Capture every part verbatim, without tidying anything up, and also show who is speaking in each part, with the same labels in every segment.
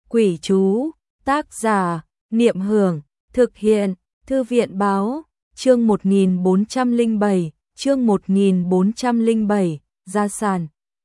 Speaker 1: Quỷ chú, tác giả, Niệm Hưởng, thực hiện, Thư viện báo, chương một nghìn bốn trăm lẻ bảy, chương một nghìn bốn trăm lẻ bảy, gia sản.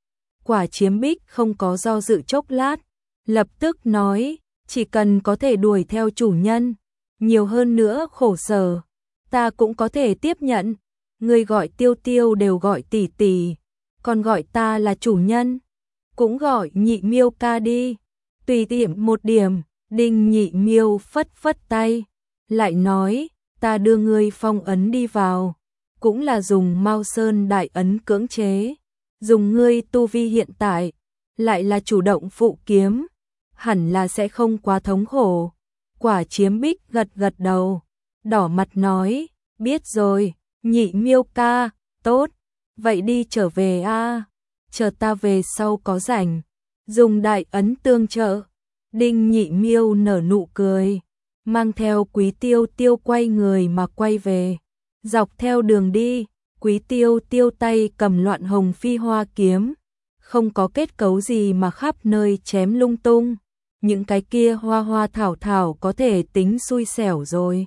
Speaker 1: Quả Chiếm Bích không có do dự chốc lát, lập tức nói, chỉ cần có thể đuổi theo chủ nhân, nhiều hơn nữa khổ sở, ta cũng có thể tiếp nhận. Người gọi Tiêu Tiêu đều gọi tỷ tỷ, còn gọi ta là chủ nhân, cũng gọi Nhị Miêu ca đi, tùy tiện một điểm. Đinh Nhị Miêu phất phất tay, lại nói, ta đưa ngươi phong ấn đi vào, cũng là dùng Mao Sơn đại ấn cưỡng chế, dùng ngươi tu vi hiện tại, lại là chủ động phụ kiếm, hẳn là sẽ không quá thống khổ. Quả Chiếm Bích gật gật đầu, đỏ mặt nói, biết rồi, Nhị Miêu ca, tốt, vậy đi trở về a, chờ ta về sau có rảnh, dùng đại ấn tương trợ. Đinh Nhị Miêu nở nụ cười, mang theo Quý Tiêu Tiêu quay người mà quay về. Dọc theo đường đi, Quý Tiêu Tiêu tay cầm Loạn Hồng Phi Hoa kiếm, không có kết cấu gì mà khắp nơi chém lung tung. Những cái kia hoa hoa thảo thảo có thể tính xui xẻo rồi.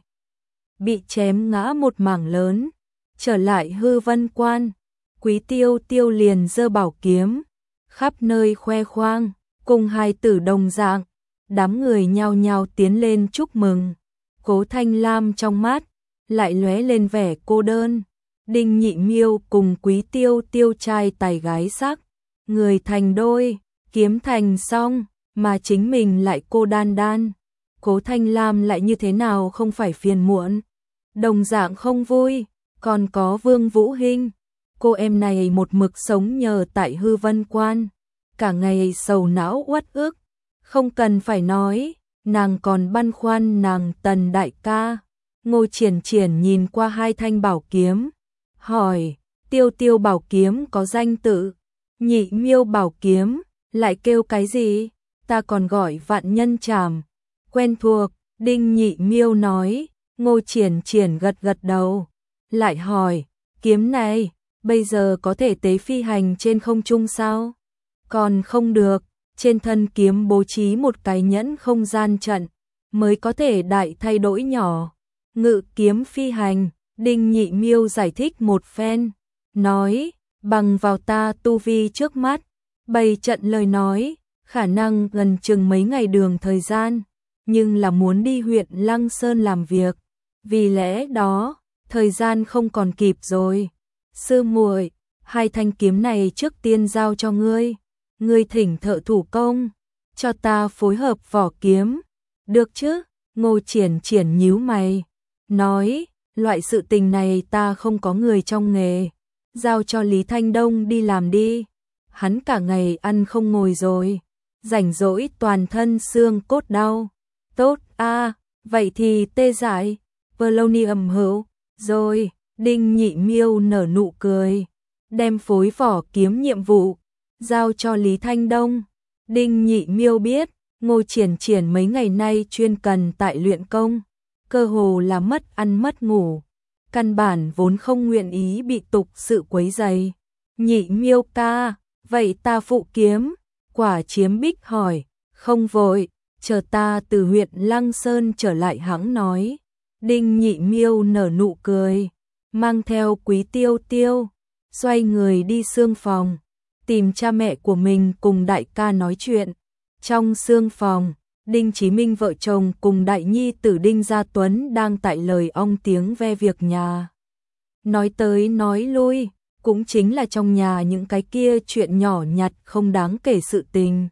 Speaker 1: Bị chém ngã một mảng lớn, trở lại Hư Vân Quan, Quý Tiêu Tiêu liền giơ bảo kiếm, khắp nơi khoe khoang, cùng hai tử đồng dạng. Đám người nhao nhao tiến lên chúc mừng. Cố Thanh Lam trong mắt lại lóe lên vẻ cô đơn. Đinh Nhị Miêu cùng Quý Tiêu Tiêu trai tài gái sắc, người thành đôi, kiếm thành song, mà chính mình lại cô đan đan. Cố Thanh Lam lại như thế nào không phải phiền muộn, đồng dạng không vui. Còn có Vương Vũ Hinh, cô em này một mực sống nhờ tại Hư Vân Quan, cả ngày sầu não uất ức. Không cần phải nói, nàng còn băn khoăn nàng Tần đại ca. Ngô Triển Triển nhìn qua hai thanh bảo kiếm, hỏi, Tiêu Tiêu bảo kiếm có danh tự, Nhị Miêu bảo kiếm lại kêu cái gì? Ta còn gọi Vạn Nhân Trảm. Quen thuộc. Đinh Nhị Miêu nói. Ngô Triển Triển gật gật đầu, lại hỏi, kiếm này bây giờ có thể tế phi hành trên không trung sao? Còn không được. Trên thân kiếm bố trí một cái nhẫn không gian trận, mới có thể đại thay đổi nhỏ. Ngự kiếm phi hành, Đinh Nhị Miêu giải thích một phen, nói, bằng vào ta tu vi trước mắt, bày trận lời nói, khả năng gần chừng mấy ngày đường thời gian, nhưng là muốn đi huyện Lăng Sơn làm việc, vì lẽ đó, thời gian không còn kịp rồi. Sư muội, hai thanh kiếm này trước tiên giao cho ngươi. Ngươi thỉnh thợ thủ công, cho ta phối hợp vỏ kiếm, được chứ? Ngô Triển Triển nhíu mày, nói, loại sự tình này ta không có người trong nghề, giao cho Lý Thanh Đông đi làm đi. Hắn cả ngày ăn không ngồi rồi, rảnh rỗi toàn thân xương cốt đau. Tốt a, vậy thì tê dại, polonium hữu, rồi. Đinh Nhị Miêu nở nụ cười, đem phối vỏ kiếm nhiệm vụ giao cho Lý Thanh Đông. Đinh Nhị Miêu biết, Ngô Triển Triển mấy ngày nay chuyên cần tại luyện công, cơ hồ là mất ăn mất ngủ, căn bản vốn không nguyện ý bị tục sự quấy rầy. Nhị Miêu ca, vậy ta phụ kiếm? Quả Chiếm Bích hỏi. Không vội, chờ ta từ huyện Lăng Sơn trở lại hãng nói. Đinh Nhị Miêu nở nụ cười, mang theo Quý Tiêu Tiêu, xoay người đi xương phòng, tìm cha mẹ của mình cùng đại ca nói chuyện. Trong xương phòng, Đinh Chí Minh vợ chồng cùng đại nhi tử Đinh Gia Tuấn đang tại lời ong tiếng ve việc nhà. Nói tới nói lui, cũng chính là trong nhà những cái kia chuyện nhỏ nhặt không đáng kể sự tình.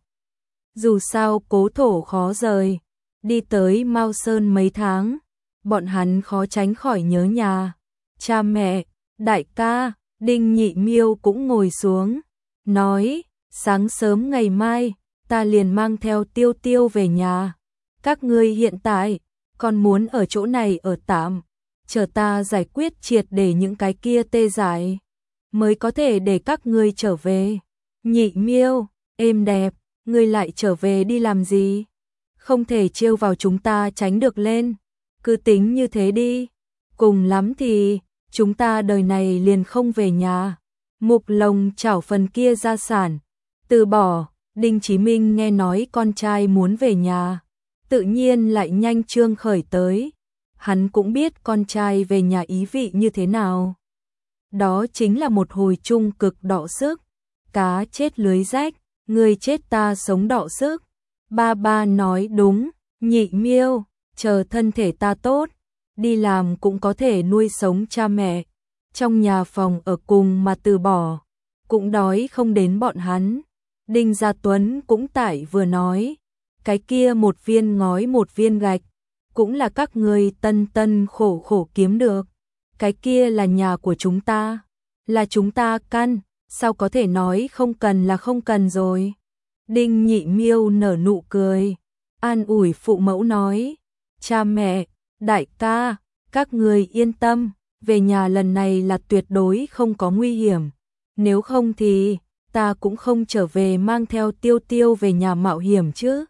Speaker 1: Dù sao cố thổ khó rời, đi tới Mao Sơn mấy tháng, bọn hắn khó tránh khỏi nhớ nhà. Cha mẹ, đại ca, Đinh Nhị Miêu cũng ngồi xuống, nói, sáng sớm ngày mai, ta liền mang theo Tiêu Tiêu về nhà. Các ngươi hiện tại, còn muốn ở chỗ này ở tạm, chờ ta giải quyết triệt để những cái kia tê dại, mới có thể để các ngươi trở về. Nhị Miêu, êm đẹp, ngươi lại trở về đi làm gì? Không thể trêu vào chúng ta tránh được lên, cứ tính như thế đi. Cùng lắm thì, chúng ta đời này liền không về nhà. Mục Lồng chảo phần kia gia sản, từ bỏ, Đinh Chí Minh nghe nói con trai muốn về nhà, tự nhiên lại nhanh trương khởi tới. Hắn cũng biết con trai về nhà ý vị như thế nào. Đó chính là một hồi chung cực đọ sức. Cá chết lưới rách, người chết ta sống đọ sức. Ba ba nói đúng, Nhị Miêu, chờ thân thể ta tốt, đi làm cũng có thể nuôi sống cha mẹ. Trong nhà phòng ở cùng mà từ bỏ, cũng đói không đến bọn hắn. Đinh Gia Tuấn cũng tải vừa nói, cái kia một viên ngói một viên gạch, cũng là các người tân tân khổ khổ kiếm được. Cái kia là nhà của chúng ta, là chúng ta căn, sao có thể nói không cần là không cần rồi. Đinh Nhị Miêu nở nụ cười, an ủi phụ mẫu nói, cha mẹ, đại ca, các người yên tâm, về nhà lần này là tuyệt đối không có nguy hiểm. Nếu không thì, ta cũng không trở về mang theo Tiêu Tiêu về nhà mạo hiểm chứ.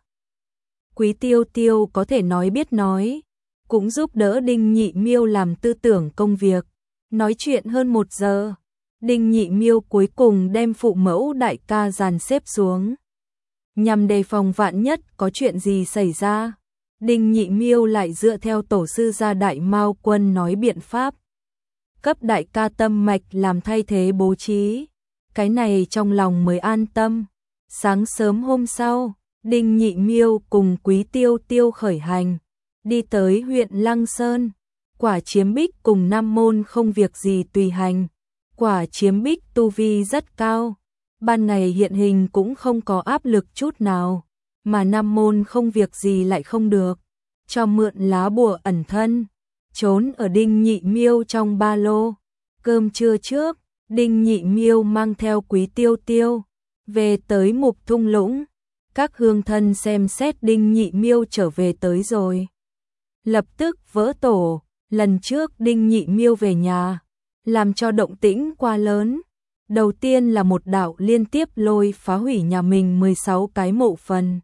Speaker 1: Quý Tiêu Tiêu có thể nói biết nói, cũng giúp đỡ Đinh Nhị Miêu làm tư tưởng công việc. Nói chuyện hơn một giờ, Đinh Nhị Miêu cuối cùng đem phụ mẫu đại ca dàn xếp xuống. Nhằm đề phòng vạn nhất có chuyện gì xảy ra, Đinh Nhị Miêu lại dựa theo tổ sư gia Đại Mao Quân nói biện pháp. Cấp đại ca tâm mạch làm thay thế bố trí. Cái này trong lòng mới an tâm. Sáng sớm hôm sau, Đinh Nhị Miêu cùng Quý Tiêu Tiêu khởi hành, đi tới huyện Lăng Sơn. Quả Chiếm Bích cùng Nam Môn không việc gì tùy hành. Quả Chiếm Bích tu vi rất cao, ban ngày hiện hình cũng không có áp lực chút nào, mà Nam Môn không việc gì lại không được, cho mượn lá bùa ẩn thân, trốn ở Đinh Nhị Miêu trong ba lô. Cơm trưa trước, Đinh Nhị Miêu mang theo Quý Tiêu Tiêu về tới Mục Thung Lũng. Các hương thân xem xét Đinh Nhị Miêu trở về tới rồi, lập tức vỡ tổ. Lần trước Đinh Nhị Miêu về nhà, làm cho động tĩnh quá lớn. Đầu tiên là một đạo liên tiếp lôi phá hủy nhà mình mười sáu cái mộ phần.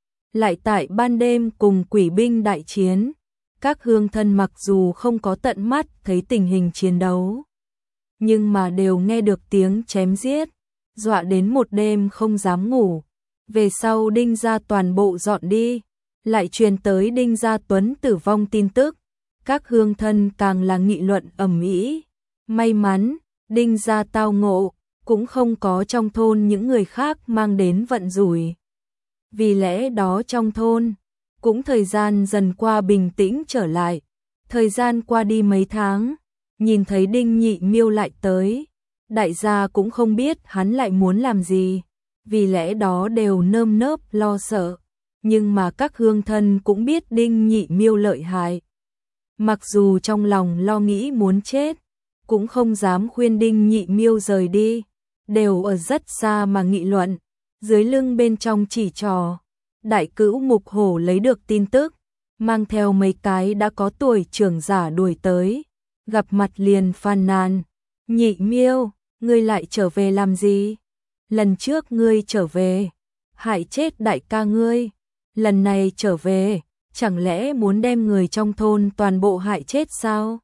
Speaker 1: Lại tại ban đêm cùng quỷ binh đại chiến, các hương thân mặc dù không có tận mắt thấy tình hình chiến đấu, nhưng mà đều nghe được tiếng chém giết, dọa đến một đêm không dám ngủ. Về sau Đinh gia toàn bộ dọn đi, lại truyền tới Đinh Gia Tuấn tử vong tin tức. Các hương thân càng là nghị luận ầm ĩ. May mắn, Đinh gia tao ngộ, cũng không có trong thôn những người khác mang đến vận rủi. Vì lẽ đó trong thôn, cũng thời gian dần qua bình tĩnh trở lại. Thời gian qua đi mấy tháng, nhìn thấy Đinh Nhị Miêu lại tới, đại gia cũng không biết hắn lại muốn làm gì, vì lẽ đó đều nơm nớp lo sợ. Nhưng mà các hương thân cũng biết Đinh Nhị Miêu lợi hại. Mặc dù trong lòng lo nghĩ muốn chết, cũng không dám khuyên Đinh Nhị Miêu rời đi, đều ở rất xa mà nghị luận, dưới lưng bên trong chỉ trò. Đại cữu Mục Hổ lấy được tin tức, mang theo mấy cái đã có tuổi trưởng giả đuổi tới, gặp mặt liền phàn nàn, Nhị Miêu, ngươi lại trở về làm gì? Lần trước ngươi trở về, hại chết đại ca ngươi, lần này trở về, chẳng lẽ muốn đem người trong thôn toàn bộ hại chết sao?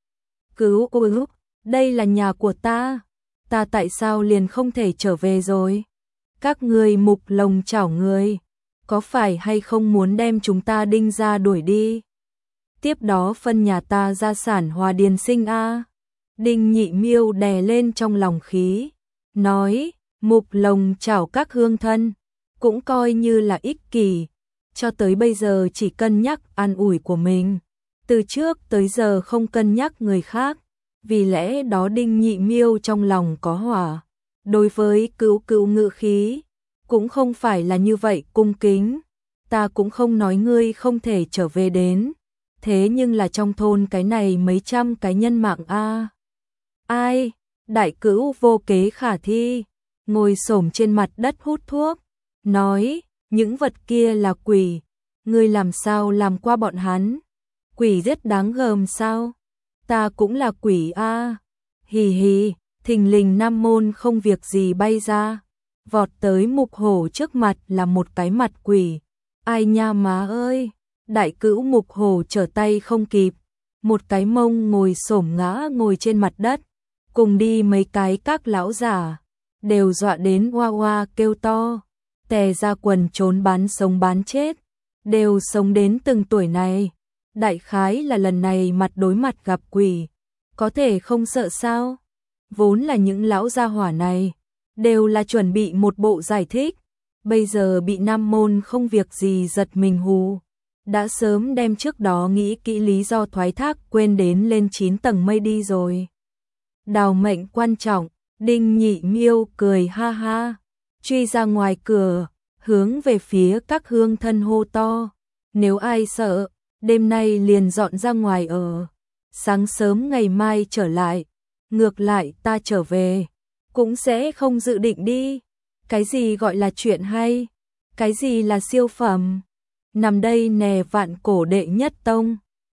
Speaker 1: Cứu cứu, đây là nhà của ta, ta tại sao liền không thể trở về rồi? Các ngươi Mục lồng chảo người, có phải hay không muốn đem chúng ta Đinh gia đuổi đi? Tiếp đó phân nhà ta gia sản hòa điền sinh a. Đinh Nhị Miêu đè lên trong lòng khí, nói, Mục lồng chảo các hương thân, cũng coi như là ích kỷ, cho tới bây giờ chỉ cân nhắc an ủi của mình, từ trước tới giờ không cân nhắc người khác, vì lẽ đó Đinh Nhị Miêu trong lòng có hỏa. Đối với cữu cữu ngự khí, cũng không phải là như vậy cung kính, ta cũng không nói ngươi không thể trở về đến, thế nhưng là trong thôn cái này mấy trăm cái nhân mạng a. Ai, đại cữu vô kế khả thi, ngồi xổm trên mặt đất hút thuốc, nói, những vật kia là quỷ, ngươi làm sao làm qua bọn hắn? Quỷ rất đáng gờm sao? Ta cũng là quỷ a. Hì hì, thình lình Nam Môn không việc gì bay ra, vọt tới Mục Hổ trước mặt là một cái mặt quỷ. Ai nha má ơi, đại cữu Mục Hổ trở tay không kịp, một cái mông ngồi xổm ngã ngồi trên mặt đất, cùng đi mấy cái các lão giả, đều dọa đến oa oa kêu to. tè ra quần trốn bán sống bán chết, đều sống đến từng tuổi này. Đại khái là lần này mặt đối mặt gặp quỷ, có thể không sợ sao? Vốn là những lão gia hỏa này, đều là chuẩn bị một bộ giải thích, bây giờ bị Nam Môn không việc gì giật mình hù. Đã sớm đem trước đó nghĩ kỹ lý do thoái thác quên đến lên chín tầng mây đi rồi. Đào mệnh quan trọng, Đinh Nhị Miêu cười ha ha, truy ra ngoài cửa, hướng về phía các hương thân hô to. Nếu ai sợ, đêm nay liền dọn ra ngoài ở, sáng sớm ngày mai trở lại, ngược lại ta trở về, cũng sẽ không dự định đi. Cái gì gọi là chuyện hay, cái gì là siêu phẩm, nằm đây nè vạn cổ đệ nhất tông.